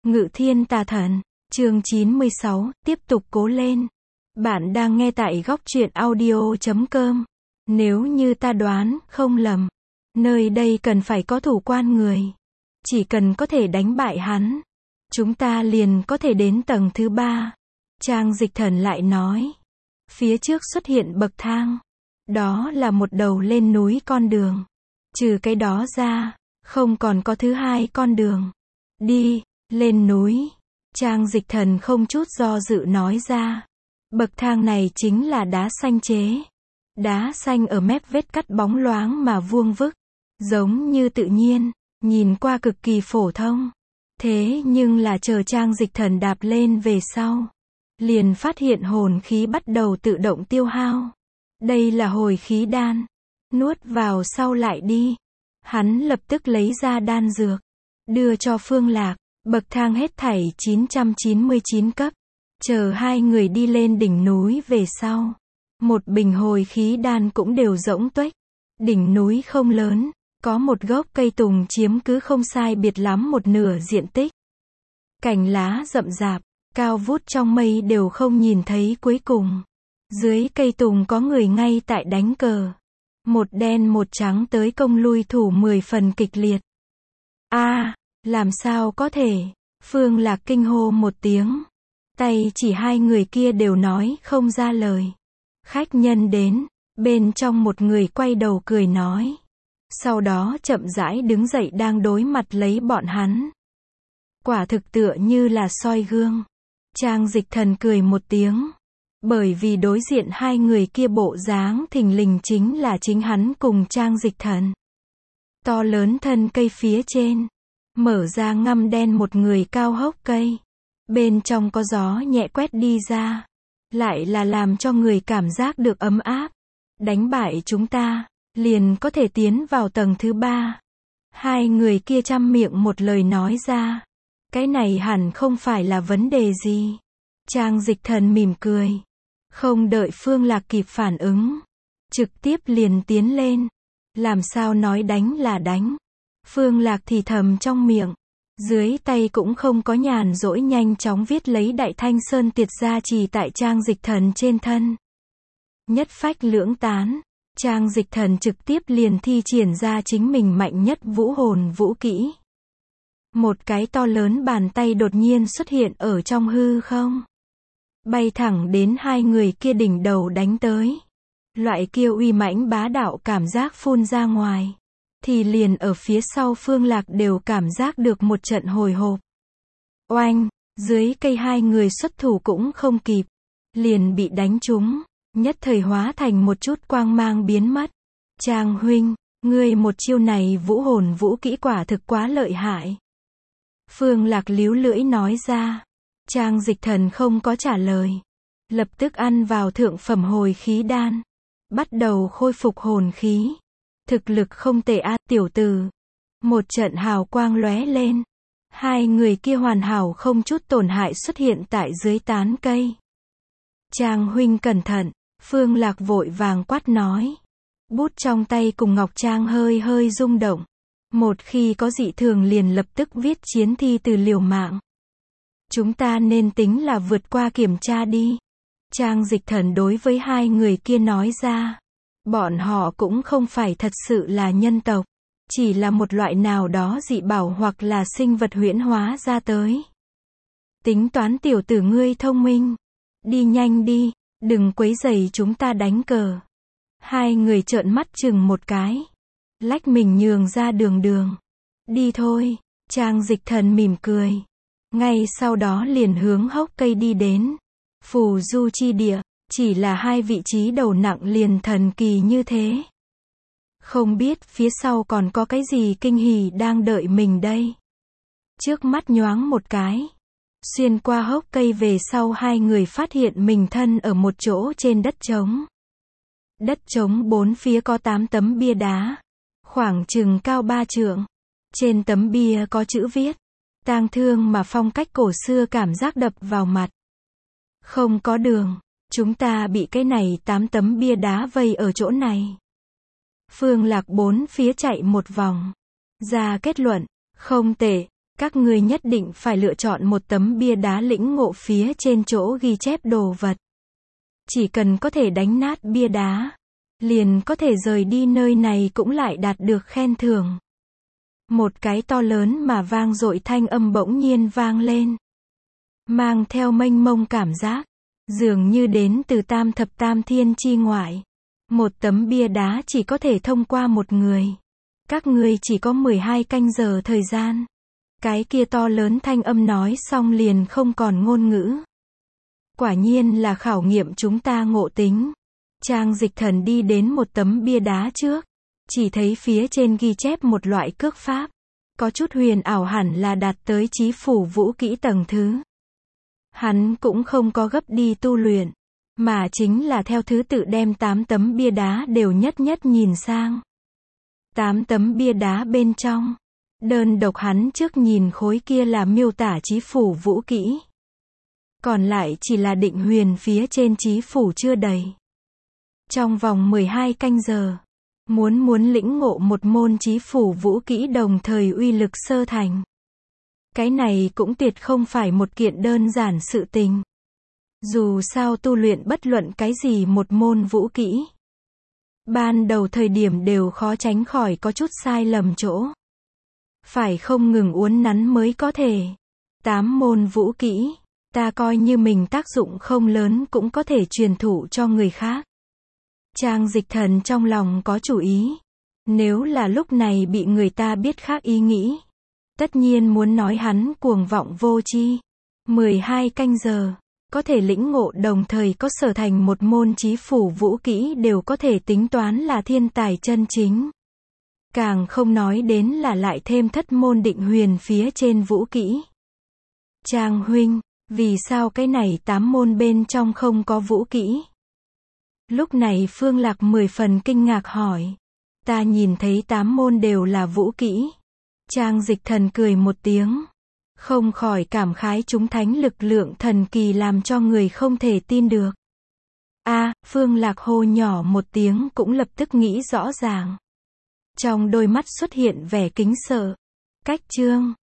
Ngự thiên tà thần, chương 96, tiếp tục cố lên. Bạn đang nghe tại góc truyện audio.com. Nếu như ta đoán không lầm, nơi đây cần phải có thủ quan người. Chỉ cần có thể đánh bại hắn, chúng ta liền có thể đến tầng thứ 3. Trang Dịch Thần lại nói. Phía trước xuất hiện bậc thang. Đó là một đầu lên núi con đường. Trừ cái đó ra, không còn có thứ hai con đường. Đi, lên núi. Trang Dịch Thần không chút do dự nói ra. Bậc thang này chính là đá xanh chế. Đá xanh ở mép vết cắt bóng loáng mà vuông vức. Giống như tự nhiên, nhìn qua cực kỳ phổ thông. Thế nhưng là chờ Trang Dịch Thần đạp lên về sau, liền phát hiện hồn khí bắt đầu tự động tiêu hao. Đây là hồi khí đan. Nuốt vào sau lại đi. Hắn lập tức lấy ra đan dược, đưa cho Phương Lạc. Bậc thang hết thảy 999 cấp. Chờ hai người đi lên đỉnh núi về sau, một bình hồi khí đan cũng đều rỗng tuếch. Đỉnh núi không lớn, có một gốc cây tùng chiếm cứ không sai biệt lắm một nửa diện tích. Cành lá rậm rạp, cao vút trong mây đều không nhìn thấy cuối cùng. Dưới cây tùng có người ngay tại đánh cờ. Một đen một trắng tới công lui thủ 10 phần kịch liệt. Làm sao có thể? Phương Lạc kinh hô một tiếng. Tay chỉ hai người kia đều nói không ra lời. Khách nhân đến, bên trong một người quay đầu cười nói. Sau đó chậm rãi đứng dậy đang đối mặt lấy bọn hắn. Quả thực tựa như là soi gương. Trang Dịch Thần cười một tiếng. Bởi vì đối diện hai người kia bộ dáng thình lình chính là chính hắn cùng Trang Dịch Thần. To lớn thân cây phía trên, mở ra ngăm đen một người cao hốc cây. Bên trong có gió nhẹ quét đi ra. Lại là làm cho người cảm giác được ấm áp. Đánh bại chúng ta, liền có thể tiến vào tầng thứ 3. Hai người kia chăm miệng một lời nói ra. Cái này hẳn không phải là vấn đề gì. Trang Dịch Thần mỉm cười. Không đợi Phương Lạc kịp phản ứng, trực tiếp liền tiến lên. Làm sao nói đánh là đánh. Phương Lạc thì thầm trong miệng. Dưới tay cũng không có nhàn rỗi nhanh chóng viết lấy Đại Thanh Sơn Tiệt gia trì tại Trang Dịch Thần trên thân. Nhất phách lưỡng tán. Trang Dịch Thần trực tiếp liền thi triển ra chính mình mạnh nhất vũ hồn vũ kỹ. Một cái to lớn bàn tay đột nhiên xuất hiện ở trong hư không. Bay thẳng đến hai người kia đỉnh đầu đánh tới. Loại kia uy mãnh bá đạo cảm giác phun ra ngoài. Thì liền ở phía sau Phương Lạc đều cảm giác được một trận hồi hộp. Oanh, dưới cây hai người xuất thủ cũng không kịp. Liền bị đánh trúng, nhất thời hóa thành một chút quang mang biến mất. Trang huynh, ngươi một chiêu này vũ hồn vũ kỹ quả thực quá lợi hại. Phương Lạc líu lưỡi nói ra. Trang Dịch Thần không có trả lời. Lập tức ăn vào thượng phẩm hồi khí đan. Bắt đầu khôi phục hồn khí. Thực lực không tệ tiểu tử. Một trận hào quang lóe lên. Hai người kia hoàn hảo không chút tổn hại xuất hiện tại dưới tán cây. Trang huynh cẩn thận. Phương Lạc vội vàng quát nói. Bút trong tay cùng ngọc trang hơi hơi rung động. Một khi có dị thường liền lập tức viết chiến thi từ liều mạng. Chúng ta nên tính là vượt qua kiểm tra đi. Trang Dịch Thần đối với hai người kia nói ra. Bọn họ cũng không phải thật sự là nhân tộc. Chỉ là một loại nào đó dị bảo hoặc là sinh vật huyễn hóa ra tới. Tính toán tiểu tử ngươi thông minh. Đi nhanh đi, đừng quấy rầy chúng ta đánh cờ. Hai người trợn mắt chừng một cái. Lách mình nhường ra đường. Đi thôi, Trang Dịch Thần mỉm cười. Ngay sau đó liền hướng hốc cây đi đến. Phù du chi địa, chỉ là hai vị trí đầu nặng liền thần kỳ như thế. Không biết phía sau còn có cái gì kinh hỉ đang đợi mình đây. Trước mắt nhoáng một cái. Xuyên qua hốc cây về sau hai người phát hiện mình thân ở một chỗ trên đất trống. Đất trống bốn phía có 8 tấm bia đá. Khoảng chừng cao 3 trượng. Trên tấm bia có chữ viết. Tang thương mà phong cách cổ xưa cảm giác đập vào mặt. Không có đường. Chúng ta bị cái này 8 tấm bia đá vây ở chỗ này. Phương Lạc bốn phía chạy một vòng. Ra kết luận. Không tệ. Các ngươi nhất định phải lựa chọn một tấm bia đá lĩnh ngộ phía trên chỗ ghi chép đồ vật. Chỉ cần có thể đánh nát bia đá, liền có thể rời đi nơi này cũng lại đạt được khen thưởng. Một cái to lớn mà vang dội thanh âm bỗng nhiên vang lên. Mang theo mênh mông cảm giác, dường như đến từ tam thập tam thiên chi ngoại. Một tấm bia đá chỉ có thể thông qua một người. Các ngươi chỉ có 12 canh giờ thời gian. Cái kia to lớn thanh âm nói xong liền không còn ngôn ngữ. Quả nhiên là khảo nghiệm chúng ta ngộ tính. Trang Dịch Thần đi đến một tấm bia đá trước. Chỉ thấy phía trên ghi chép một loại cước pháp. Có chút huyền ảo hẳn là đạt tới chí phủ vũ kỹ tầng thứ. Hắn cũng không có gấp đi tu luyện. Mà chính là theo thứ tự đem 8 tấm bia đá đều nhất nhất nhìn sang. 8 tấm bia đá bên trong. Đơn độc hắn trước nhìn khối kia là miêu tả chí phủ vũ kỹ. Còn lại chỉ là định huyền phía trên chí phủ chưa đầy. Trong vòng 12 canh giờ. Muốn lĩnh ngộ một môn chí phủ vũ kỹ đồng thời uy lực sơ thành. Cái này cũng tuyệt không phải một kiện đơn giản sự tình. Dù sao tu luyện bất luận cái gì một môn vũ kỹ. Ban đầu thời điểm đều khó tránh khỏi có chút sai lầm chỗ. Phải không ngừng uốn nắn mới có thể. 8 môn vũ kỹ, ta coi như mình tác dụng không lớn cũng có thể truyền thụ cho người khác. Trang Dịch Thần trong lòng có chủ ý. Nếu là lúc này bị người ta biết khác ý nghĩ, tất nhiên muốn nói hắn cuồng vọng vô tri. 12 canh giờ, có thể lĩnh ngộ đồng thời có sở thành một môn chí phủ vũ kỹ đều có thể tính toán là thiên tài chân chính. Càng không nói đến là lại thêm thất môn định huyền phía trên vũ kỹ. Trang huynh, vì sao cái này 8 môn bên trong không có vũ kỹ? Lúc này Phương Lạc 10 phần kinh ngạc hỏi. Ta nhìn thấy 8 môn đều là vũ kỹ. Trang Dịch Thần cười một tiếng. Không khỏi cảm khái chúng thánh lực lượng thần kỳ làm cho người không thể tin được. Phương Lạc hô nhỏ một tiếng cũng lập tức nghĩ rõ ràng. Trong đôi mắt xuất hiện vẻ kính sợ. Cách chương